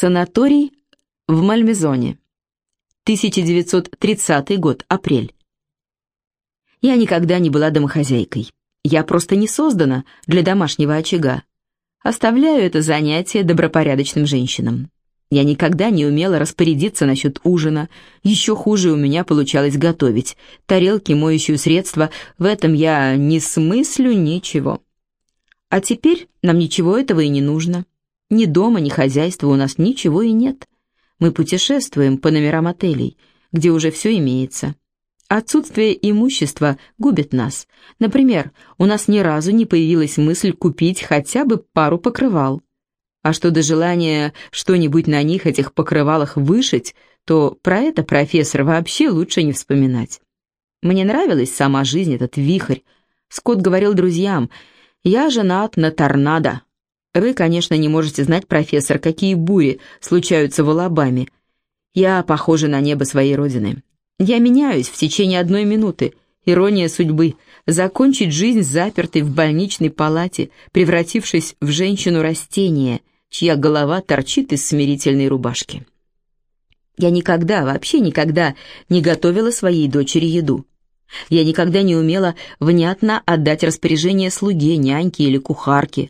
Санаторий в Мальмезоне. 1930 год, апрель. Я никогда не была домохозяйкой. Я просто не создана для домашнего очага. Оставляю это занятие добропорядочным женщинам. Я никогда не умела распорядиться насчет ужина. Еще хуже у меня получалось готовить. Тарелки, моющие средства, в этом я не смыслю ничего. А теперь нам ничего этого и не нужно. Ни дома, ни хозяйства у нас ничего и нет. Мы путешествуем по номерам отелей, где уже все имеется. Отсутствие имущества губит нас. Например, у нас ни разу не появилась мысль купить хотя бы пару покрывал. А что до желания что-нибудь на них, этих покрывалах, вышить, то про это, профессор, вообще лучше не вспоминать. Мне нравилась сама жизнь, этот вихрь. Скотт говорил друзьям: «Я женат на торнадо». Вы, конечно, не можете знать, профессор, какие бури случаются в Алабаме. Я похожа на небо своей родины. Я меняюсь в течение 1 минуты. Ирония судьбы. Закончить жизнь запертой в больничной палате, превратившись в женщину-растение, чья голова торчит из смирительной рубашки. Я никогда, вообще никогда не готовила своей дочери еду. Я никогда не умела внятно отдать распоряжение слуге, няньке или кухарке.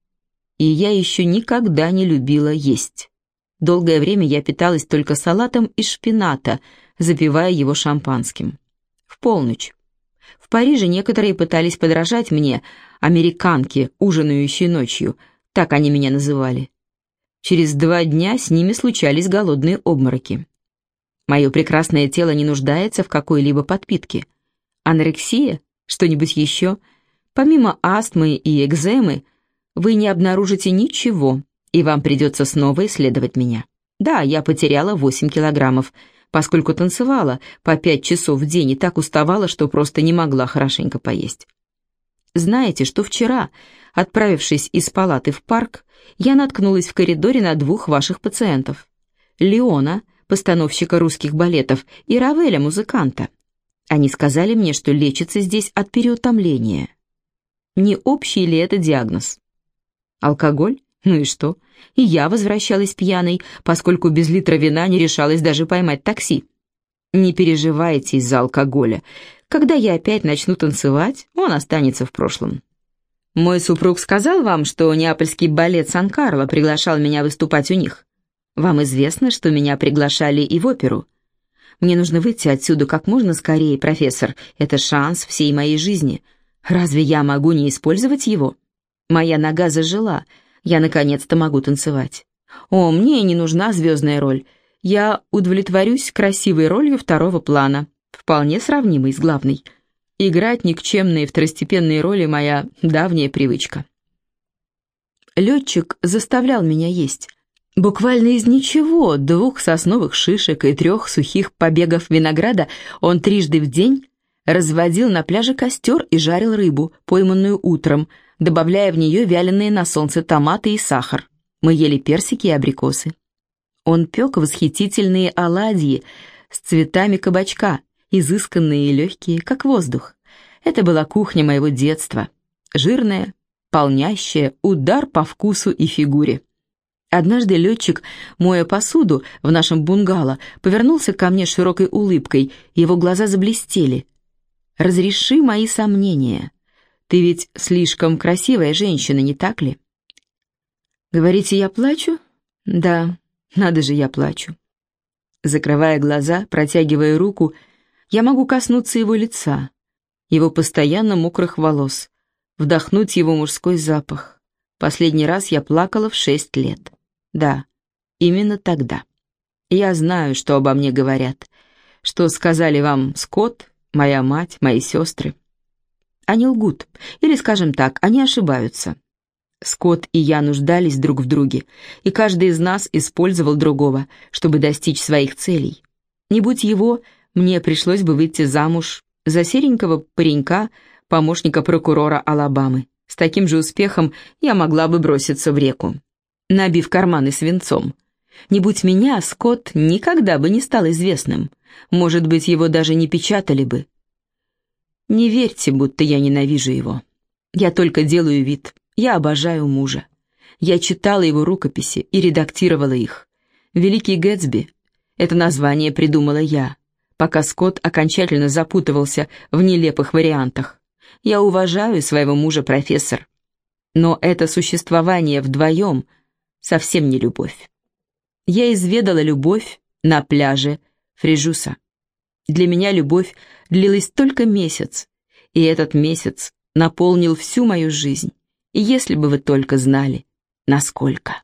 И я еще никогда не любила есть. Долгое время я питалась только салатом из шпината, запивая его шампанским. В полночь. В Париже некоторые пытались подражать мне, американки, ужинающие ночью, так они меня называли. Через 2 дня с ними случались голодные обмороки. Мое прекрасное тело не нуждается в какой-либо подпитке. Анорексия? Что-нибудь еще? Помимо астмы и экземы, вы не обнаружите ничего, и вам придется снова исследовать меня. Да, я потеряла 8 килограммов, поскольку танцевала по 5 часов в день и так уставала, что просто не могла хорошенько поесть. Знаете, что вчера, отправившись из палаты в парк, я наткнулась в коридоре на 2 ваших пациентов. Леона, постановщика русских балетов, и Равеля, музыканта. Они сказали мне, что лечатся здесь от переутомления. Не общий ли это диагноз? Алкоголь? Ну и что? И я возвращалась пьяной, поскольку без литра вина не решалась даже поймать такси. Не переживайте из-за алкоголя. Когда я опять начну танцевать, он останется в прошлом. Мой супруг сказал вам, что неапольский балет Сан-Карло приглашал меня выступать у них. Вам известно, что меня приглашали и в оперу. Мне нужно выйти отсюда как можно скорее, профессор. Это шанс всей моей жизни. Разве я могу не использовать его? Моя нога зажила. Я наконец-то могу танцевать. О, мне не нужна звездная роль. Я удовлетворюсь красивой ролью 2-го плана, вполне сравнимой с главной. Играть никчемные второстепенные роли — моя давняя привычка. Летчик заставлял меня есть. Буквально из ничего, 2 сосновых шишек и 3 сухих побегов винограда он 3 в день разводил на пляже костер и жарил рыбу, пойманную утром, добавляя в нее вяленые на солнце томаты и сахар. Мы ели персики и абрикосы. Он пек восхитительные оладьи с цветами кабачка, изысканные и легкие, как воздух. Это была кухня моего детства. Жирная, полнящая, удар по вкусу и фигуре. Однажды летчик, моя посуду в нашем бунгало, повернулся ко мне с широкой улыбкой, его глаза заблестели. «Разреши мои сомнения. Ты ведь слишком красивая женщина, не так ли?» «Говорите, я плачу?» «Да, надо же, я плачу». Закрывая глаза, протягивая руку, я могу коснуться его лица, его постоянно мокрых волос, вдохнуть его мужской запах. Последний раз я плакала в 6 лет. Да, именно тогда. Я знаю, что обо мне говорят, что сказали вам Скотт, моя мать, мои сестры. Они лгут, или, скажем так, они ошибаются. Скотт и я нуждались друг в друге, и каждый из нас использовал другого, чтобы достичь своих целей. Не будь его, мне пришлось бы выйти замуж за серенького паренька, помощника прокурора Алабамы. С таким же успехом я могла бы броситься в реку, набив карманы свинцом. Не будь меня, Скотт никогда бы не стал известным. Может быть, его даже не печатали бы. Не верьте, будто я ненавижу его. Я только делаю вид. Я обожаю мужа. Я читала его рукописи и редактировала их. «Великий Гэтсби». Это название придумала я, пока Скотт окончательно запутывался в нелепых вариантах. Я уважаю своего мужа, профессор. Но это существование вдвоем совсем не любовь. Я изведала любовь на пляже Фрежуса. Для меня любовь длилась только месяц, и этот месяц наполнил всю мою жизнь. И если бы вы только знали, насколько.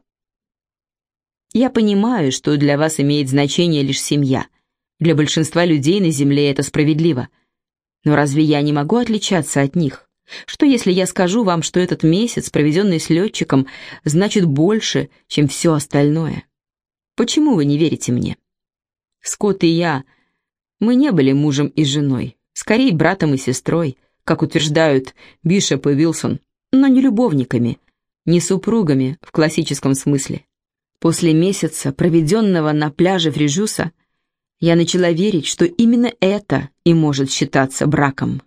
Я понимаю, что для вас имеет значение лишь семья. Для большинства людей на Земле это справедливо. Но разве я не могу отличаться от них? Что если я скажу вам, что этот месяц, проведенный с летчиком, значит больше, чем все остальное? Почему вы не верите мне? Скотт и я, мы не были мужем и женой, скорее братом и сестрой, как утверждают Бишоп и Уилсон, но не любовниками, не супругами в классическом смысле. После месяца, проведенного на пляже Фрежуса, я начала верить, что именно это и может считаться браком.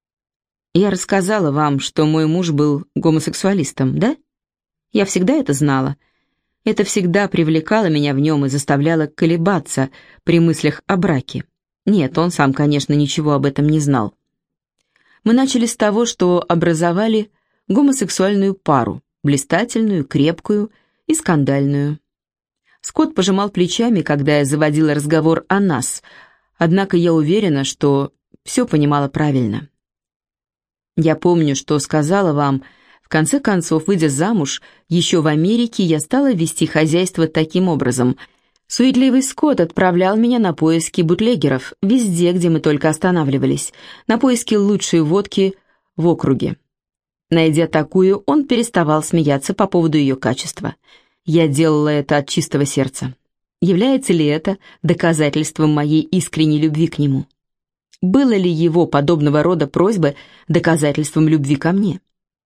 Я рассказала вам, что мой муж был гомосексуалистом, да? Я всегда это знала. Это всегда привлекало меня в нем и заставляло колебаться при мыслях о браке. Нет, он сам, конечно, ничего об этом не знал. Мы начали с того, что образовали гомосексуальную пару, блистательную, крепкую и скандальную. Скотт пожимал плечами, когда я заводила разговор о нас, однако я уверена, что все понимала правильно. Я помню, что сказала вам, в конце концов, выйдя замуж, еще в Америке я стала вести хозяйство таким образом. Суетливый Скотт отправлял меня на поиски бутлегеров, везде, где мы только останавливались, на поиски лучшей водки в округе. Найдя такую, он переставал смеяться по поводу ее качества. Я делала это от чистого сердца. Является ли это доказательством моей искренней любви к нему? Было ли его подобного рода просьбы доказательством любви ко мне?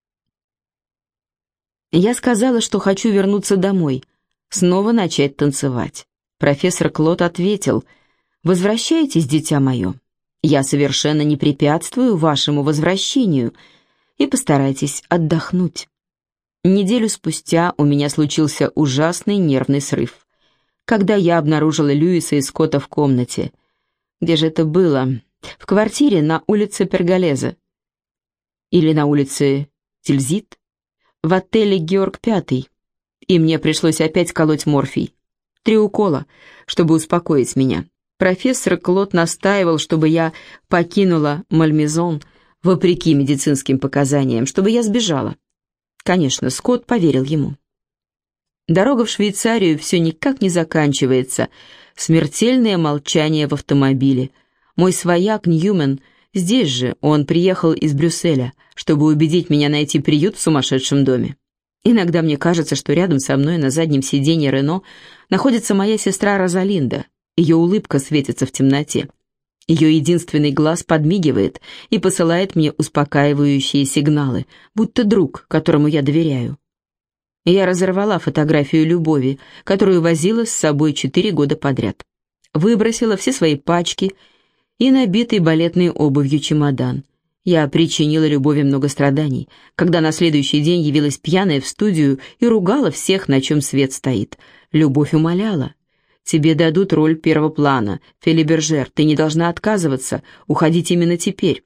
Я сказала, что хочу вернуться домой, снова начать танцевать. Профессор Клод ответил: «Возвращайтесь, дитя мое. Я совершенно не препятствую вашему возвращению, и постарайтесь отдохнуть». Неделю спустя у меня случился ужасный нервный срыв, когда я обнаружила Льюиса и Скотта в комнате. Где же это было? В квартире на улице Перголеза. Или на улице Тильзит? В отеле «Георг Пятый». И мне пришлось опять колоть морфий. 3 укола, чтобы успокоить меня. Профессор Клод настаивал, чтобы я покинула Мальмезон, вопреки медицинским показаниям, чтобы я сбежала. Конечно, Скотт поверил ему. Дорога в Швейцарию все никак не заканчивается. Смертельное молчание в автомобиле. Мой свояк Ньюмен здесь же, он приехал из Брюсселя, чтобы убедить меня найти приют в сумасшедшем доме. Иногда мне кажется, что рядом со мной на заднем сиденье Рено находится моя сестра Розалинда. Ее улыбка светится в темноте. Ее единственный глаз подмигивает и посылает мне успокаивающие сигналы, будто друг, которому я доверяю. Я разорвала фотографию любови, которую возила с собой 4 года подряд. Выбросила все свои пачки и набитый балетной обувью чемодан. Я причинила любови много страданий, когда на следующий день явилась пьяная в студию и ругала всех, на чем свет стоит. Любовь умоляла: «Тебе дадут роль первого плана. Фели Бержер, ты не должна отказываться. Уходить именно теперь».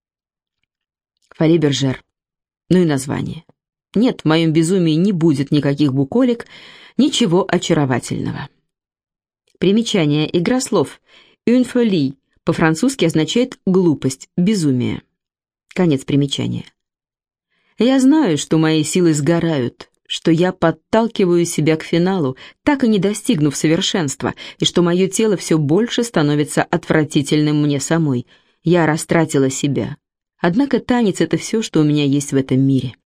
Фели Бержер. Ну и название. Нет, в моем безумии не будет никаких буколек, ничего очаровательного. Примечание. Игра слов. «Une folie» по-французски означает «глупость», «безумие». Конец примечания. Я знаю, что мои силы сгорают, что я подталкиваю себя к финалу, так и не достигнув совершенства, и что мое тело все больше становится отвратительным мне самой. Я растратила себя. Однако танец — это все, что у меня есть в этом мире.